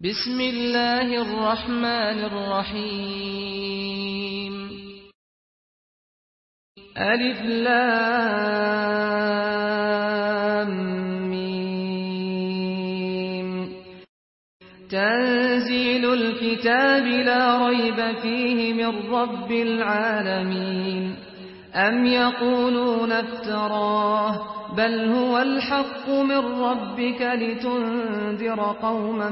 بسم الله الرحمن الرحيم ألف لام ميم تنزيل الكتاب لا ريب فيه من رب العالمين أم يقولون افتراه بل هو الحق من ربك لتنذر قوما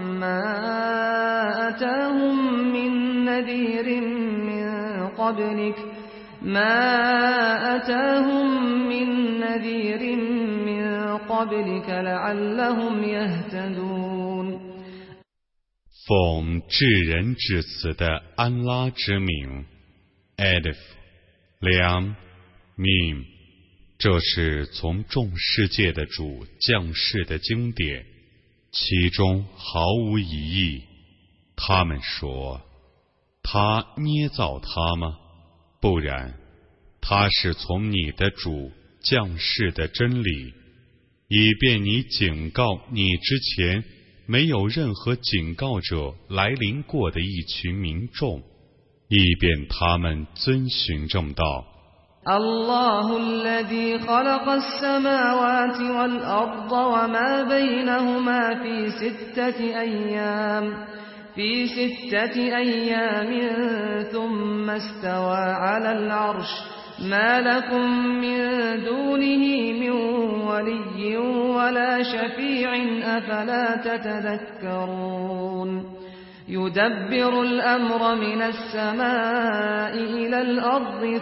ما أتاهم من نذير من قبلك لعلهم يهتدون 奉至仁至慈的安拉之名 Alif Lam Mim， 这是从众世界的主降世的经典，其中毫无疑义。他们说，他捏造他吗？不然，他是从你的主降世的真理，以便你警告你之前没有任何警告者来临过的一群民众，以便他们遵循正道。 الله الذي خلق السماوات والأرض وما بينهما في ستة أيام ثم استوى على العرش ما لكم من دونه من ولي ولا شفيع أفلا تتذكرون يدبر الأمر من السماء إلى الأرض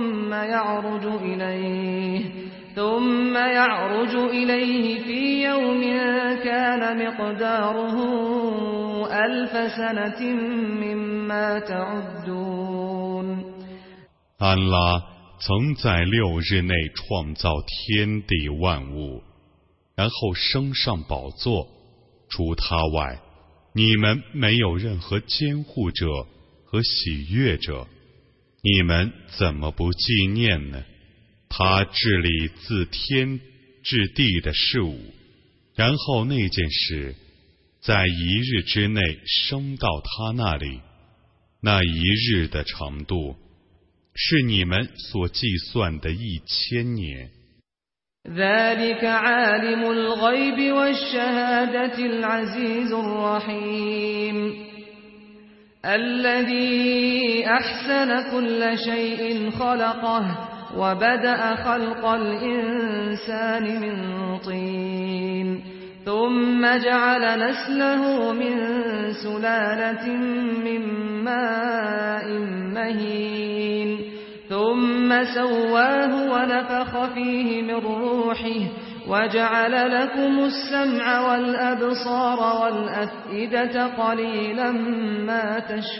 ثم يعرج إليه في يوم كان مقداره 1000 سنة مما تعدون 安拉曾在6日内创造天地万物，然后升上宝座，除他外你们没有任何监护者和喜悦者，你们怎么不纪念呢？他治理自天至地的事物，然后那件事在1日之内升到他那里，那1日的长度是你们所计算的1000年。 ذلك عالم الغيب والشهادة العزيز الرحيم الذي أحسن كل شيء خلقه وبدأ خلق الإنسان من طين ثم جعل نسله من سلالة من ماء مهين ثم سواه ونفخ فيه من روحه وجعل لكم السمع والأبصار والأفئدة قليلا ما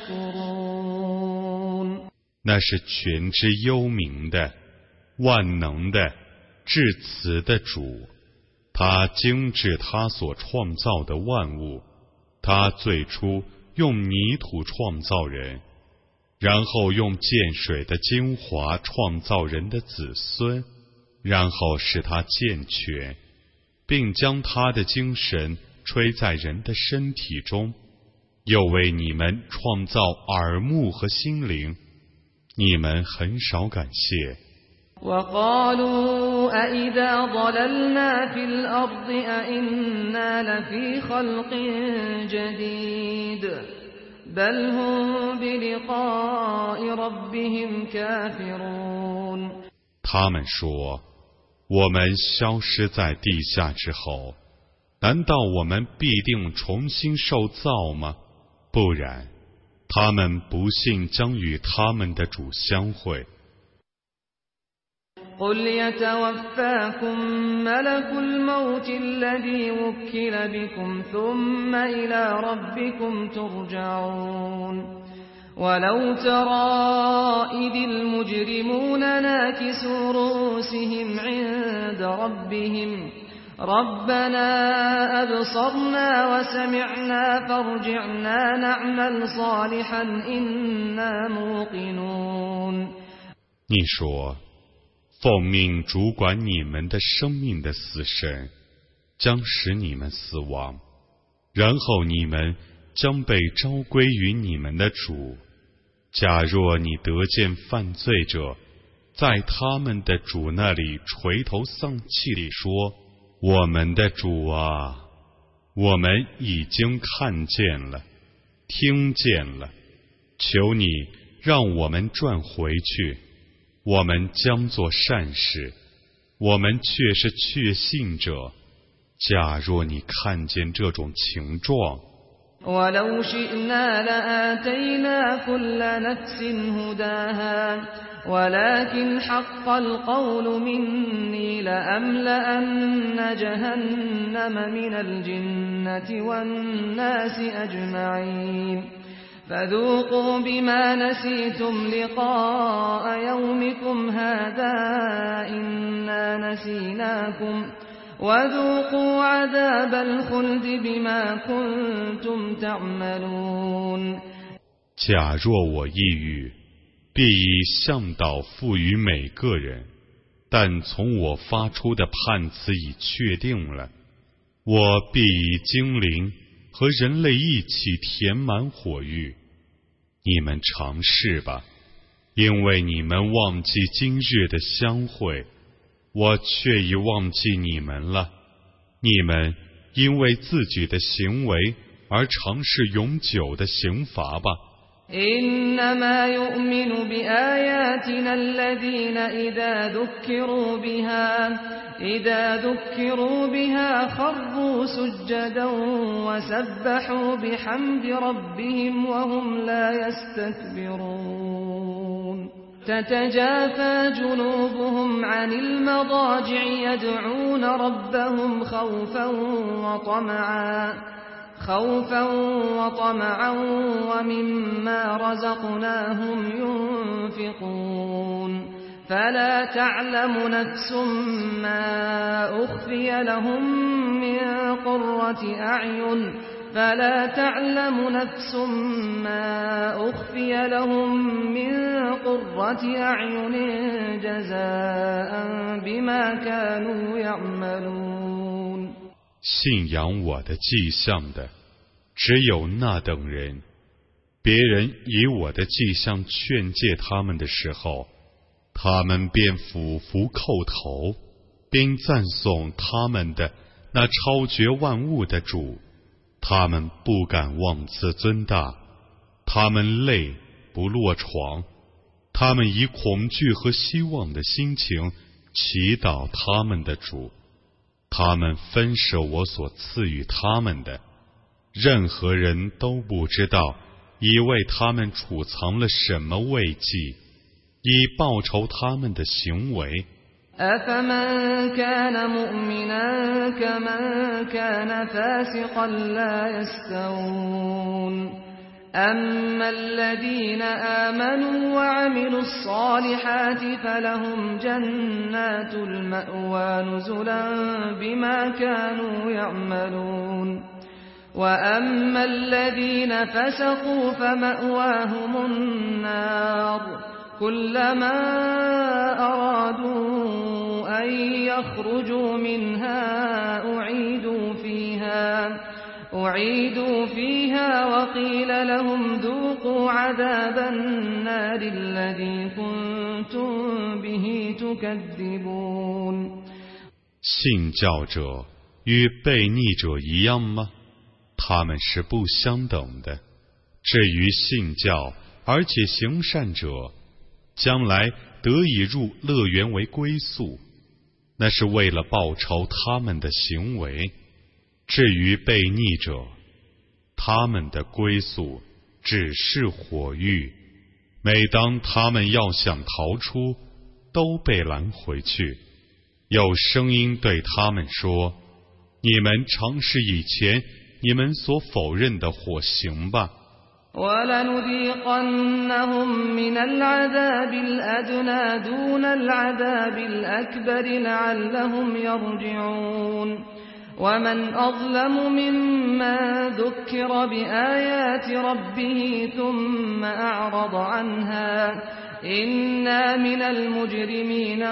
تشكرون 那是全知幽冥的、万能的、至慈的主，他精致他所创造的万物。他最初用泥土创造人，然后用涧水的精华创造人的子孙，然后使他健全，并将他的精神吹在人的身体中，又为你们创造耳目和心灵，你们很少感谢。 وقالوا أإذا ضللنا في الأرض أإنا لفي خلق جديد بل هم بلقاء ربهم كافرون 他们说，我们消失在地下之后，难道我们必定重新受造吗？不然，他们不信将与他们的主相会。 قل يتوفاكم ملك الموت الذي وكل بكم ثم إلى ربكم ترجعون ولو ترى إذ المجرمون ناكسوا رؤوسهم عند ربهم ربنا أبصرنا وسمعنا فارجعنا نعمل صالحا إنا موقنون 你说，奉命主管你们的生命的死神将使你们死亡， 然后你们将被召归于你们的主。假若你得见犯罪者在他们的主那里垂头丧气地说：我们的主啊，我们已经看见了，听见了，求你让我们转回去，我们将做善事，我们却是确信者。假若你看见这种情状， ولو شئنا لآتينا كل نفس هداها ولكن حق القول مني لأملأن جهنم من الجنة والناس أجمعين فذوقوا بما نسيتم لقاء يومكم هذا إنا نسيناكم وذوقوا عذاب الخلد بما كنتم تعملون 假若我意欲，必以向导赋予每个人，但从我发出的判词已确定了，我必以精灵和人类一起填满火域。你们尝试吧，因为你们忘记今日的相会，我却已忘记你们了。你们因为自己的行为而尝试永久的刑罚吧。 إنما يؤمن بآياتنا الذين إذا ذكروا بها خروا سجدا وسبحوا بحمد ربهم وهم لا يستكبرون تتجافى جنوبهم عن المضاجع يدعون ربهم خوفا وطمعا ومما رزقناهم ينفقون فلا تعلم نفس ما أخفي لهم من قرة أعين جزاء بما كانوا يعملون 信仰我的迹象的，只有那等人。别人以我的迹象劝诫他们的时候，他们便俯伏叩头，并赞颂他们的那超绝万物的主。他们不敢妄自尊大，他们累不落床，他们以恐惧和希望的心情祈祷他们的主。他们分舍我所赐予他们的，任何人都不知道已为他们储藏了什么慰藉，以报酬他们的行为。 أفمن كان مؤمنا كمن كان فاسقا لا يستوون أما الذين آمنوا وعملوا الصالحات فلهم جنات المأوى نزلا بما كانوا يعملون وأما الذين فسقوا فمأواهم النار كلما أرادوا أن يخرجوا منها أعيدوا فيها وقيل لهم ذوقوا عذاب النار الذي كنتم به تكذبون 信教者与悖逆者一样吗？他们是不相等的。至于信教而且行善者，将来得以入乐园为归宿，那是为了报酬他们的行为。至于悖逆者，他们的归宿只是火狱，每当他们要想逃出，都被拦回去。有声音对他们说：你们尝试以前你们所否认的火刑吧。 وَلَنُذِيقَنَّهُم مِّنَ الْعَذَابِ الْأَدْنَىٰ دُونَ الْعَذَابِ الْأَكْبَرِ لَعَلَّهُمْ يَرْجِعُونَ وَمَنْ أَظْلَمُ مِمَّن ذُكِّرَ بِآيَاتِ رَبِّهِ ثُمَّ أَعْرَضَ عَنْهَا إِنَّا مِنَ الْمُجْرِمِينَ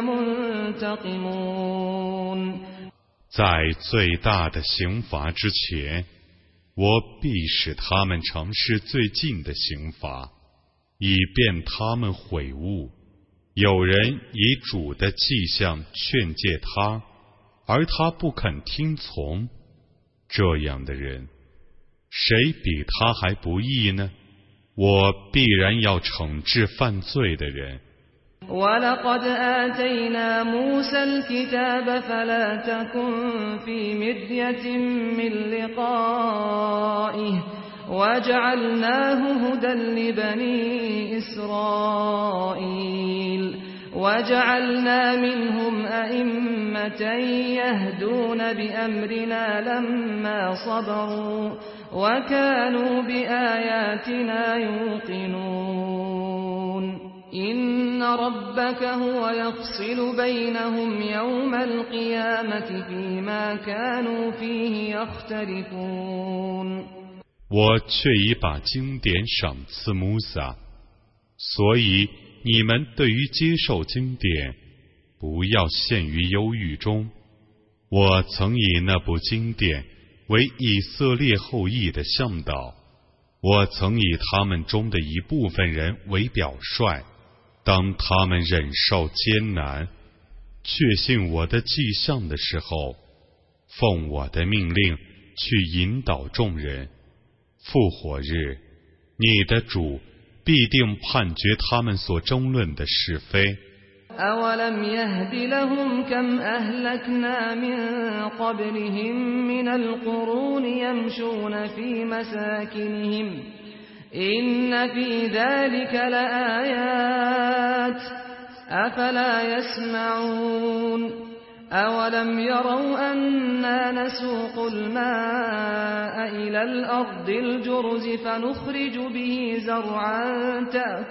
مُنْتَقِمُونَ在最大的刑罚之前， 我必使他们尝试最近的刑罚，以便他们悔悟。有人以主的迹象劝诫他，而他不肯听从，这样的人，谁比他还不义呢？我必然要惩治犯罪的人。 وَلَقَدْ آتَيْنَا مُوسَى الْكِتَابَ فَلَا تَكُنْ فِي مِرْيَةٍ مِّن لِّقَائِهِ وَجَعَلْنَاهُ هُدًى لِّبَنِي إِسْرَائِيلَ وَجَعَلْنَا مِنْهُمْ أَئِمَّةً يَهْدُونَ بِأَمْرِنَا لَمَّا صَبَرُوا وَكَانُوا بِآيَاتِنَا يُوقِنُونَ إِنَّ رَبَّكَ هُوَ يَفْصِلُ بَيْنَهُمْ يَوْمَ الْقِيَامَةِ فِيمَا كَانُوا فِيهِ يَخْتَلِفُونَ 我却已把经典赏赐穆萨，所以你们对于接受经典，不要陷于忧郁中。我曾以那部经典为以色列后裔的向导，我曾以他们中的一部分人为表率。当他们忍受艰难，确信我的迹象的时候，奉我的命令去引导众人。复活日，你的主必定判决他们所争论的是非。 أَوَلَمْ يَهْدِ لَهُمْ كَمْ أَهْلَكْنَا مِنْ قَبْلِهِمْ مِنَ الْقُرُونِ يَمْشُونَ فِي مَسَاكِنِهِمْ إِنَّ فِي ذَلِكَ لَآيَاتٍ أَفَلَا يَسْمَعُونَ أَوَلَمْ يَرَوْا أَنَّا نَسُوقُ الْمَاءَ إِلَى الْأَرْضِ الْجُرُزِ فَنُخْرِجُ بِهِ زَرْعًا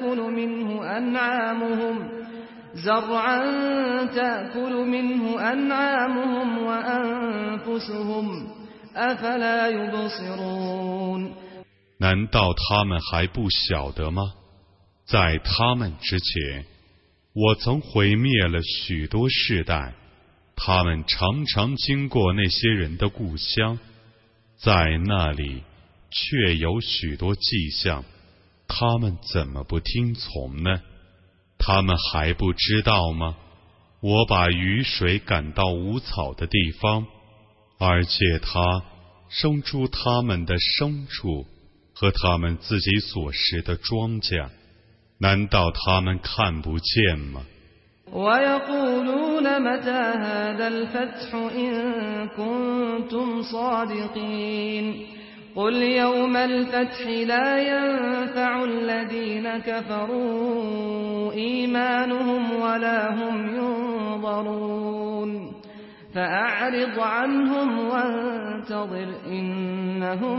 تَأْكُلُ مِنْهُ أَنْعَامُهُمْ وَأَنْفُسُهُمْ أَفَلَا يُبْصِرُونَ 难道他们还不晓得吗？在他们之前，我曾毁灭了许多世代，他们常常经过那些人的故乡，在那里却有许多迹象，他们怎么不听从呢？他们还不知道吗？我把雨水赶到无草的地方，而且它生出他们的牲畜和他们自己所食的庄稼，难道他们看不见吗 وَيَقُولُونَ مَتَى هَذَا الْفَتْحُ إِن كُنتُمْ صَادِقِينَ قُلْ يَوْمَ الْفَتْحِ لَا يَنفَعُ الَّذِينَ كَفَرُوا إِيمَانُهُمْ وَلَا هُمْ يُنظَرُونَ فَأَعْرِضْ عَنْهُمْ وَانتَظِرْ إِنَّهُمْ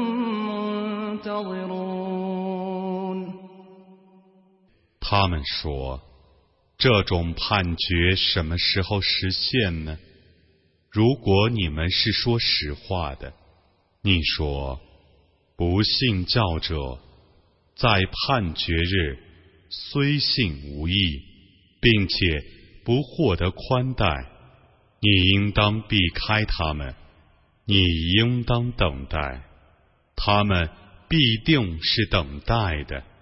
مُنتَظِرُونَ 他们说，这种判决什么时候实现呢？如果你们是说实话的，你说，不信教者在判决日虽信无益，并且不获得宽待，你应当避开他们，你应当等待，他们必定是等待的。